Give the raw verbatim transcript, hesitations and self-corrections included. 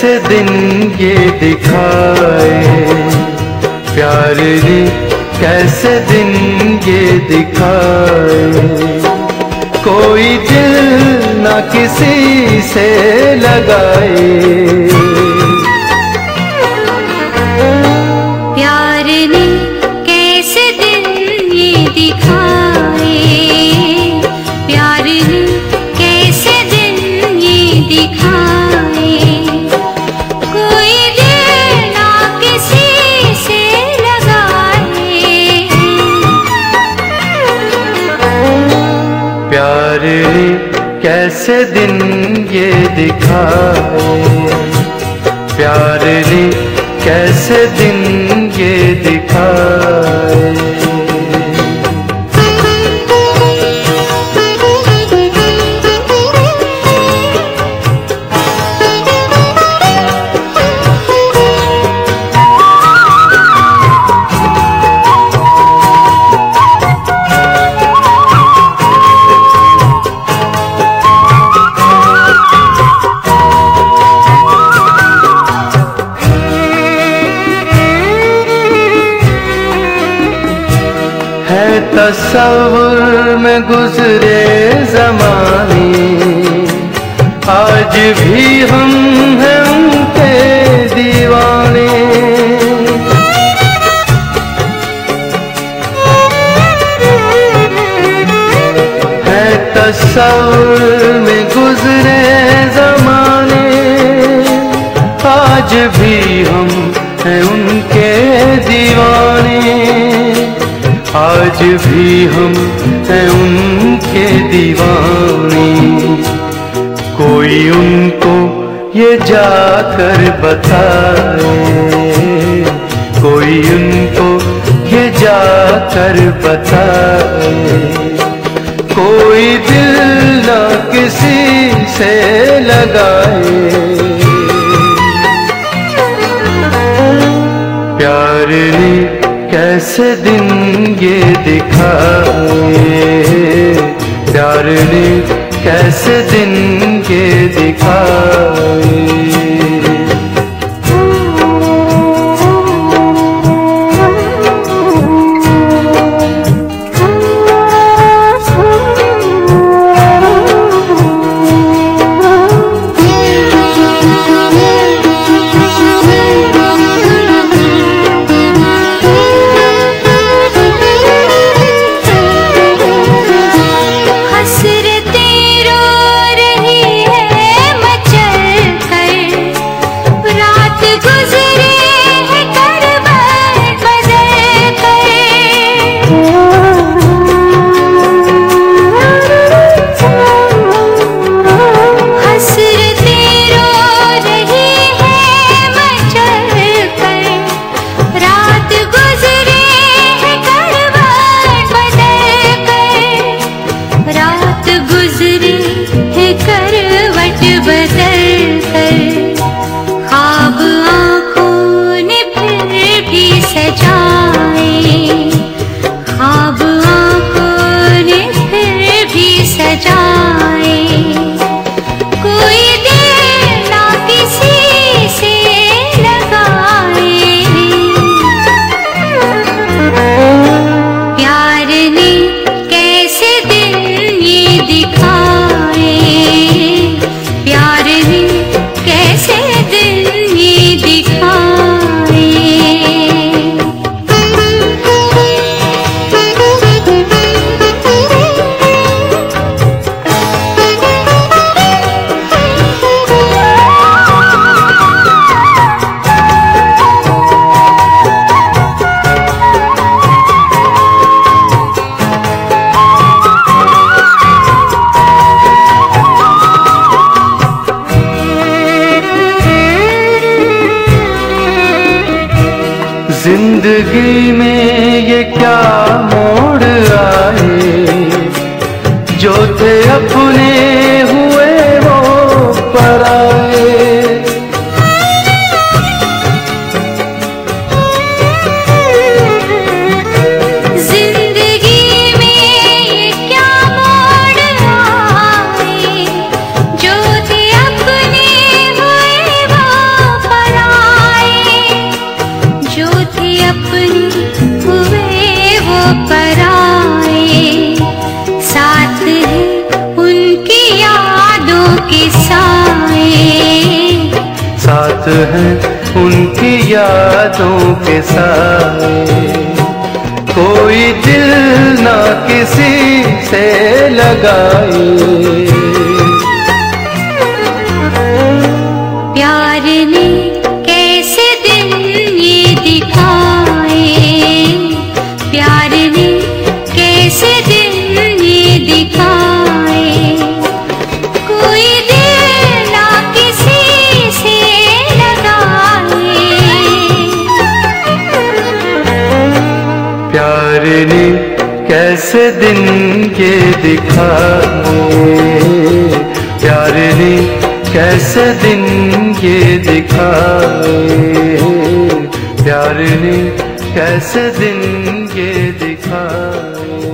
कैसे दिन ये दिखाए, प्यार ने कैसे दिन ये दिखाए। कोई दिल ना किसी से लगाए, प्यार ने कैसे दिन ये दिखाए, प्यार ने कैसे दिन ये दिखाए। कोई दिल ना किसी से लगाए, प्यार ने कैसे दिन ये दिखाए, प्यार ने कैसे दिन ये दिखाए। है तस्वुर में गुजरे ज़माने, आज भी हम हैं उनके दीवाने। है तस्वुर में गुजरे ज़माने, आज भी हम हैं उनके दीवाने। आज भी हम हैं उनके दीवाने। कोई उनको ये जाकर बताए, कोई उनको ये जाकर बताए। कोई दिल ना किसी से लगाए, प्यार ने कैसे दिन ये दिखाए, प्यार ने कैसे दिन ये दिखाए। हसरतें रो रही है हैं उनकी यादों के साए। कोई दिल ना किसी से लगाए, प्यार ने कैसे दिन ये दिखाए, प्यार ने कैसे दिन ये दिखाए। कोई दिल ना किसी से लगाए, प्यार ने कैसे दिन ये दिखाए, प्यार ने कैसे दिन ये दिखाए, प्यार ने कैसे दिन ये दिखाए।